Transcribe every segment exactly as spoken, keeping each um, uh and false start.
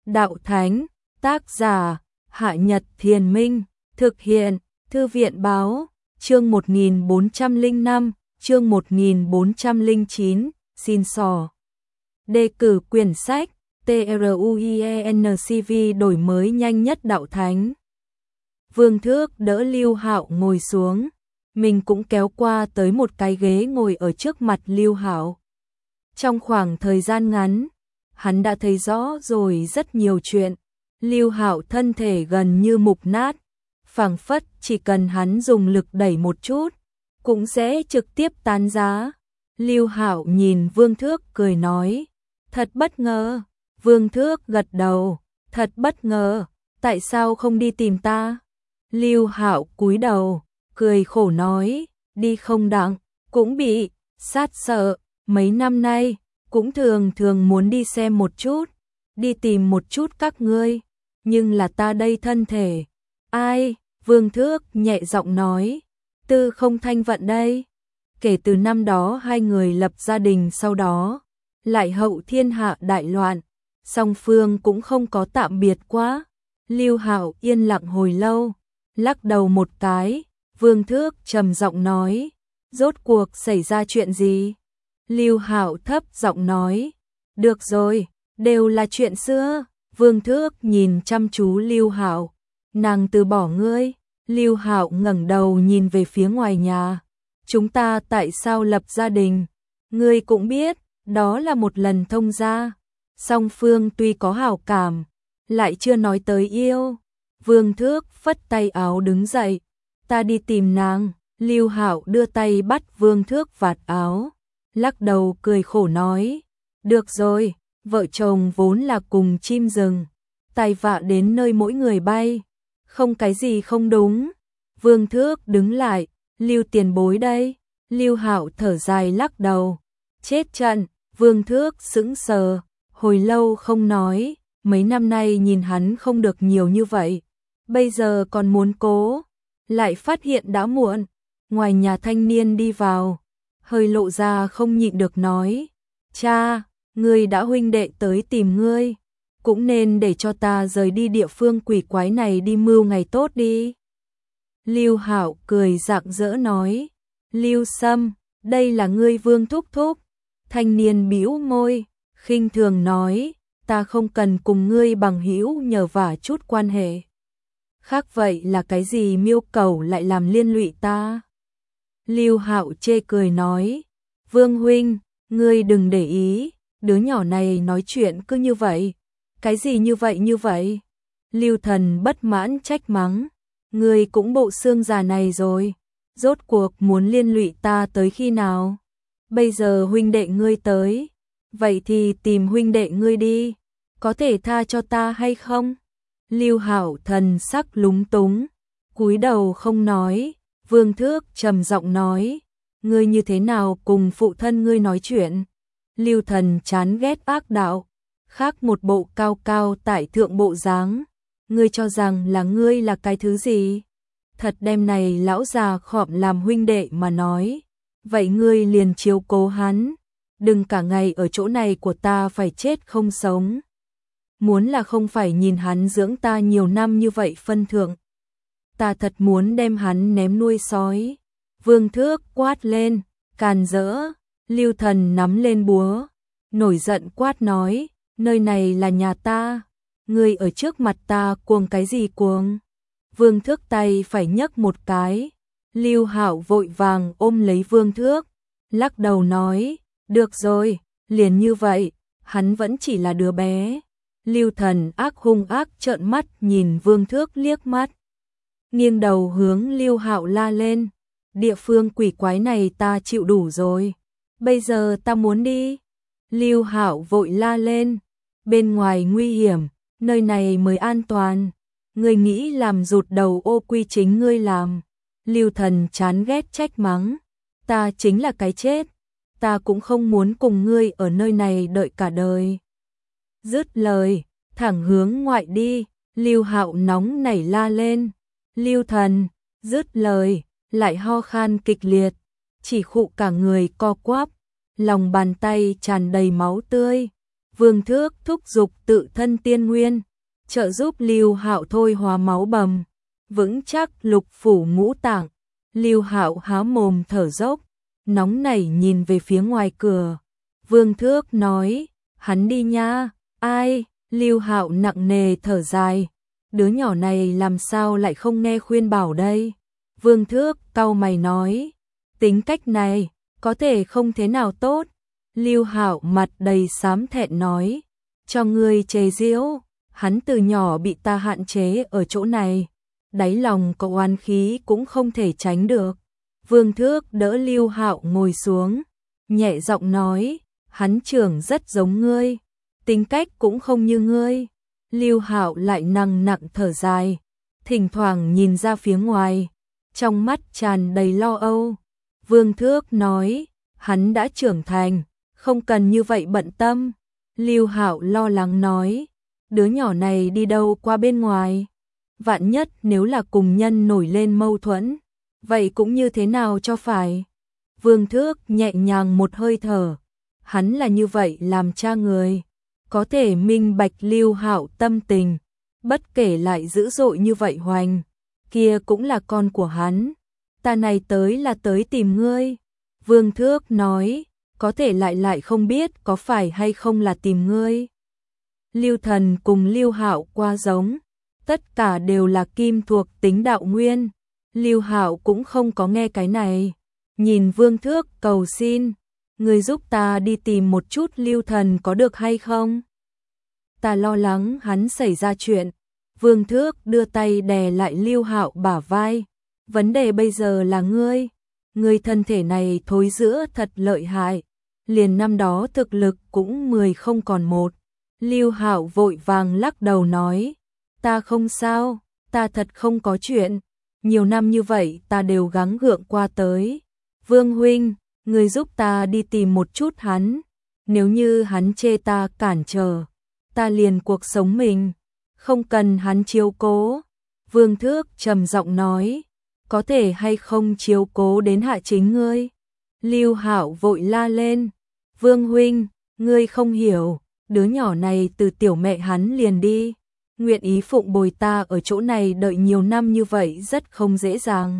Đạo Thánh, tác giả, Hạ Nhật Thiền Minh, thực hiện, Thư viện Báo, chương một nghìn bốn trăm lẻ năm, chương một nghìn bốn trăm lẻ chín, xin sò. Đề cử quyển sách, TRUIENCV đổi mới nhanh nhất Đạo Thánh. Vương Thước đỡ Lưu Hạo ngồi xuống, mình cũng kéo qua tới một cái ghế ngồi ở trước mặt Lưu Hạo. Trong khoảng thời gian ngắn, hắn đã thấy rõ rồi rất nhiều chuyện. Lưu Hạo thân thể gần như mục nát, phảng phất chỉ cần hắn dùng lực đẩy một chút, cũng sẽ trực tiếp tán giá. Lưu Hạo nhìn Vương Thước cười nói, thật bất ngờ. Vương Thước gật đầu, thật bất ngờ, tại sao không đi tìm ta? Lưu Hạo cúi đầu, cười khổ nói, đi không đặng, cũng bị sát sợ, mấy năm nay, cũng thường thường muốn đi xem một chút, đi tìm một chút các ngươi, nhưng là ta đây thân thể. Ai? Vương Thước nhẹ giọng nói, Tư Không Thanh Vận đây. Kể từ năm đó hai người lập gia đình, sau đó lại hậu thiên hạ đại loạn, song phương cũng không có tạm biệt quá. Lưu Hạo yên lặng hồi lâu, lắc đầu một cái. Vương Thước trầm giọng nói, rốt cuộc xảy ra chuyện gì? Lưu Hạo thấp giọng nói, được rồi, đều là chuyện xưa. Vương Thước nhìn chăm chú Lưu Hạo, nàng từ bỏ ngươi. Lưu Hạo ngẩng đầu nhìn về phía ngoài nhà, chúng ta tại sao lập gia đình? Ngươi cũng biết, đó là một lần thông gia, song phương tuy có hảo cảm, lại chưa nói tới yêu. Vương Thước phất tay áo đứng dậy, ta đi tìm nàng. Lưu Hạo đưa tay bắt Vương Thước vạt áo, lắc đầu cười khổ nói, được rồi, vợ chồng vốn là cùng chim rừng, tai vạ đến nơi mỗi người bay, không cái gì không đúng. Vương Thước đứng lại, Lưu tiền bối đây. Lưu Hạo thở dài lắc đầu, chết trận. Vương Thước sững sờ, hồi lâu không nói, mấy năm nay nhìn hắn không được nhiều như vậy, bây giờ còn muốn cố, lại phát hiện đã muộn. Ngoài nhà thanh niên đi vào, hơi lộ ra không nhịn được nói, cha, ngươi đã huynh đệ tới tìm ngươi, cũng nên để cho ta rời đi địa phương quỷ quái này đi mưu ngày tốt đi. Lưu Hạo cười rạng rỡ nói, Lưu Sâm, đây là ngươi Vương thúc thúc. Thanh niên bĩu môi, khinh thường nói, ta không cần cùng ngươi bằng hữu nhờ vả chút quan hệ. Khác vậy là cái gì miêu cầu lại làm liên lụy ta? Lưu Hạo chê cười nói, Vương huynh, ngươi đừng để ý, đứa nhỏ này nói chuyện cứ như vậy. Cái gì như vậy như vậy? Lưu Thần bất mãn trách mắng, ngươi cũng bộ xương già này rồi, rốt cuộc muốn liên lụy ta tới khi nào? Bây giờ huynh đệ ngươi tới, vậy thì tìm huynh đệ ngươi đi, có thể tha cho ta hay không? Lưu Hạo thần sắc lúng túng, cúi đầu không nói. Vương Thước trầm giọng nói, ngươi như thế nào cùng phụ thân ngươi nói chuyện? Lưu Thần chán ghét ác đạo, khác một bộ cao cao tại thượng bộ dáng, ngươi cho rằng là ngươi là cái thứ gì? Thật đem này lão già khọm làm huynh đệ mà nói, vậy ngươi liền chiếu cố hắn, đừng cả ngày ở chỗ này của ta phải chết không sống. Muốn là không phải nhìn hắn dưỡng ta nhiều năm như vậy phân thượng, ta thật muốn đem hắn ném nuôi sói. Vương Thước quát lên, càn rỡ. Lưu Thần nắm lên búa, nổi giận quát nói, nơi này là nhà ta, ngươi ở trước mặt ta cuồng cái gì cuồng? Vương Thước tay phải nhấc một cái, Lưu Hạo vội vàng ôm lấy Vương Thước, lắc đầu nói, được rồi, liền như vậy, hắn vẫn chỉ là đứa bé. Lưu Thần ác hung ác trợn mắt nhìn Vương Thước liếc mắt, nghiêng đầu hướng Lưu Hạo la lên, địa phương quỷ quái này ta chịu đủ rồi, bây giờ ta muốn đi. Lưu Hạo vội la lên, bên ngoài nguy hiểm, nơi này mới an toàn, ngươi nghĩ làm rụt đầu ô quy chính ngươi làm. Lưu Thần chán ghét trách mắng, ta chính là cái chết, ta cũng không muốn cùng ngươi ở nơi này đợi cả đời. Dứt lời, thẳng hướng ngoại đi. Lưu Hạo nóng nảy la lên, Lưu Thần. Dứt lời, lại ho khan kịch liệt, chỉ khụ cả người co quắp, lòng bàn tay tràn đầy máu tươi. Vương Thước thúc giục tự thân tiên nguyên, trợ giúp Lưu Hạo thôi hóa máu bầm, vững chắc lục phủ ngũ tạng. Lưu Hạo há mồm thở dốc, nóng nảy nhìn về phía ngoài cửa. Vương Thước nói, hắn đi nha. Ai? Lưu Hạo nặng nề thở dài, đứa nhỏ này làm sao lại không nghe khuyên bảo đây. Vương Thước cau mày nói, tính cách này có thể không thế nào tốt. Lưu Hạo mặt đầy xám thẹn nói, cho ngươi chế giễu, hắn từ nhỏ bị ta hạn chế ở chỗ này, đáy lòng có oán khí cũng không thể tránh được. Vương Thước đỡ Lưu Hạo ngồi xuống, nhẹ giọng nói, hắn trưởng rất giống ngươi, tính cách cũng không như ngươi. Lưu Hạo lại nặng nặng thở dài, thỉnh thoảng nhìn ra phía ngoài, trong mắt tràn đầy lo âu. Vương Thước nói, hắn đã trưởng thành, không cần như vậy bận tâm. Lưu Hạo lo lắng nói, đứa nhỏ này đi đâu qua bên ngoài, vạn nhất nếu là cùng nhân nổi lên mâu thuẫn, vậy cũng như thế nào cho phải. Vương Thước nhẹ nhàng một hơi thở, hắn là như vậy làm cha người, có thể minh bạch Lưu Hạo tâm tình, bất kể lại dữ dội như vậy hoành, kia cũng là con của hắn. Ta này tới là tới tìm ngươi. Vương Thước nói, có thể lại lại không biết có phải hay không là tìm ngươi. Lưu Thần cùng Lưu Hạo qua giống, tất cả đều là kim thuộc tính đạo nguyên. Lưu Hạo cũng không có nghe cái này, nhìn Vương Thước cầu xin, ngươi giúp ta đi tìm một chút Lưu Thần có được hay không? Ta lo lắng hắn xảy ra chuyện. Vương Thước đưa tay đè lại Lưu Hạo bả vai, vấn đề bây giờ là ngươi, ngươi thân thể này thối rữa thật lợi hại, liền năm đó thực lực cũng mười không còn một. Lưu Hạo vội vàng lắc đầu nói, ta không sao, ta thật không có chuyện, nhiều năm như vậy ta đều gắng gượng qua tới. Vương huynh, ngươi giúp ta đi tìm một chút hắn, nếu như hắn chê ta cản trở, ta liền cuộc sống mình, không cần hắn chiếu cố. Vương Thước trầm giọng nói, có thể hay không chiếu cố đến hạ chính ngươi? Lưu Hạo vội la lên, Vương huynh, ngươi không hiểu, đứa nhỏ này từ tiểu mẹ hắn liền đi, nguyện ý phụng bồi ta ở chỗ này đợi nhiều năm như vậy rất không dễ dàng.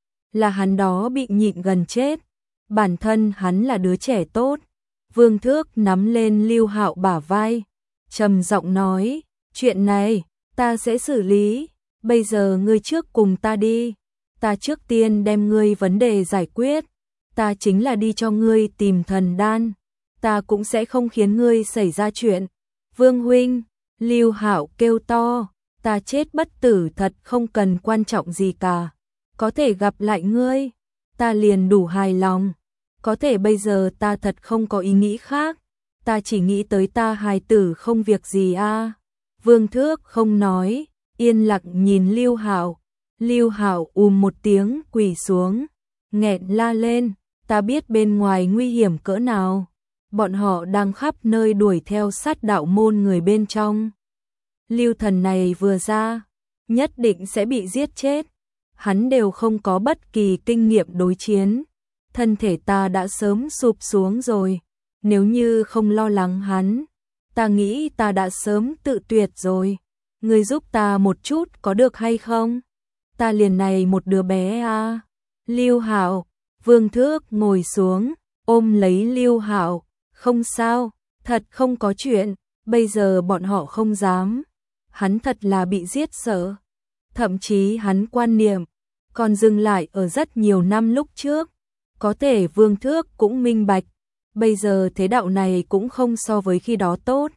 Là hắn đó bị nhịn gần chết, bản thân hắn là đứa trẻ tốt. Vương Thước nắm lên Lưu Hạo bả vai, trầm giọng nói, chuyện này ta sẽ xử lý, bây giờ ngươi trước cùng ta đi, ta trước tiên đem ngươi vấn đề giải quyết, ta chính là đi cho ngươi tìm thần đan, ta cũng sẽ không khiến ngươi xảy ra chuyện. Vương huynh, Lưu Hạo kêu to, ta chết bất tử thật không cần quan trọng gì cả, có thể gặp lại ngươi, ta liền đủ hài lòng, có thể bây giờ ta thật không có ý nghĩ khác, ta chỉ nghĩ tới ta hài tử không việc gì a. À. Vương Thước không nói, yên lặng nhìn Lưu Hạo. Lưu Hạo ùm một tiếng quỳ xuống, nghẹn la lên, ta biết bên ngoài nguy hiểm cỡ nào, bọn họ đang khắp nơi đuổi theo sát đạo môn người bên trong. Lưu Thần này vừa ra, nhất định sẽ bị giết chết, hắn đều không có bất kỳ kinh nghiệm đối chiến, thân thể ta đã sớm sụp xuống rồi, nếu như không lo lắng hắn, ta nghĩ ta đã sớm tự tuyệt rồi, ngươi giúp ta một chút có được hay không? Ta liền này một đứa bé à. Lưu Hạo, Vương Thước ngồi xuống, ôm lấy Lưu Hạo, không sao, thật không có chuyện, bây giờ bọn họ không dám. Hắn thật là bị giết sợ. Thậm chí hắn quan niệm còn dừng lại ở rất nhiều năm lúc trước, có thể Vương Thước cũng minh bạch, bây giờ thế đạo này cũng không so với khi đó tốt.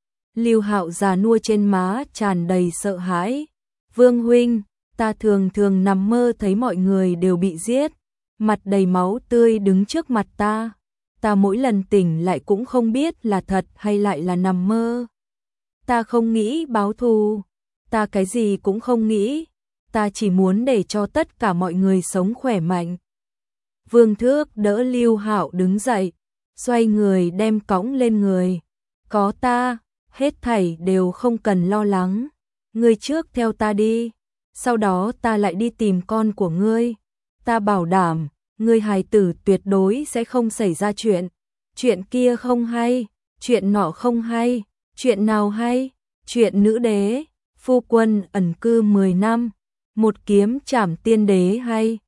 Lưu Hạo già nua trên má tràn đầy sợ hãi. Vương huynh, ta thường thường nằm mơ thấy mọi người đều bị giết, mặt đầy máu tươi đứng trước mặt ta. Ta mỗi lần tỉnh lại cũng không biết là thật hay lại là nằm mơ. Ta không nghĩ báo thù, ta cái gì cũng không nghĩ, ta chỉ muốn để cho tất cả mọi người sống khỏe mạnh. Vương Thước đỡ Lưu Hạo đứng dậy, xoay người đem cõng lên người. Có ta, hết thảy đều không cần lo lắng, ngươi trước theo ta đi, sau đó ta lại đi tìm con của ngươi. Ta bảo đảm, ngươi hài tử tuyệt đối sẽ không xảy ra chuyện, chuyện kia không hay, chuyện nọ không hay, chuyện nào hay, chuyện nữ đế, phu quân ẩn cư mười năm, một kiếm trảm tiên đế hay.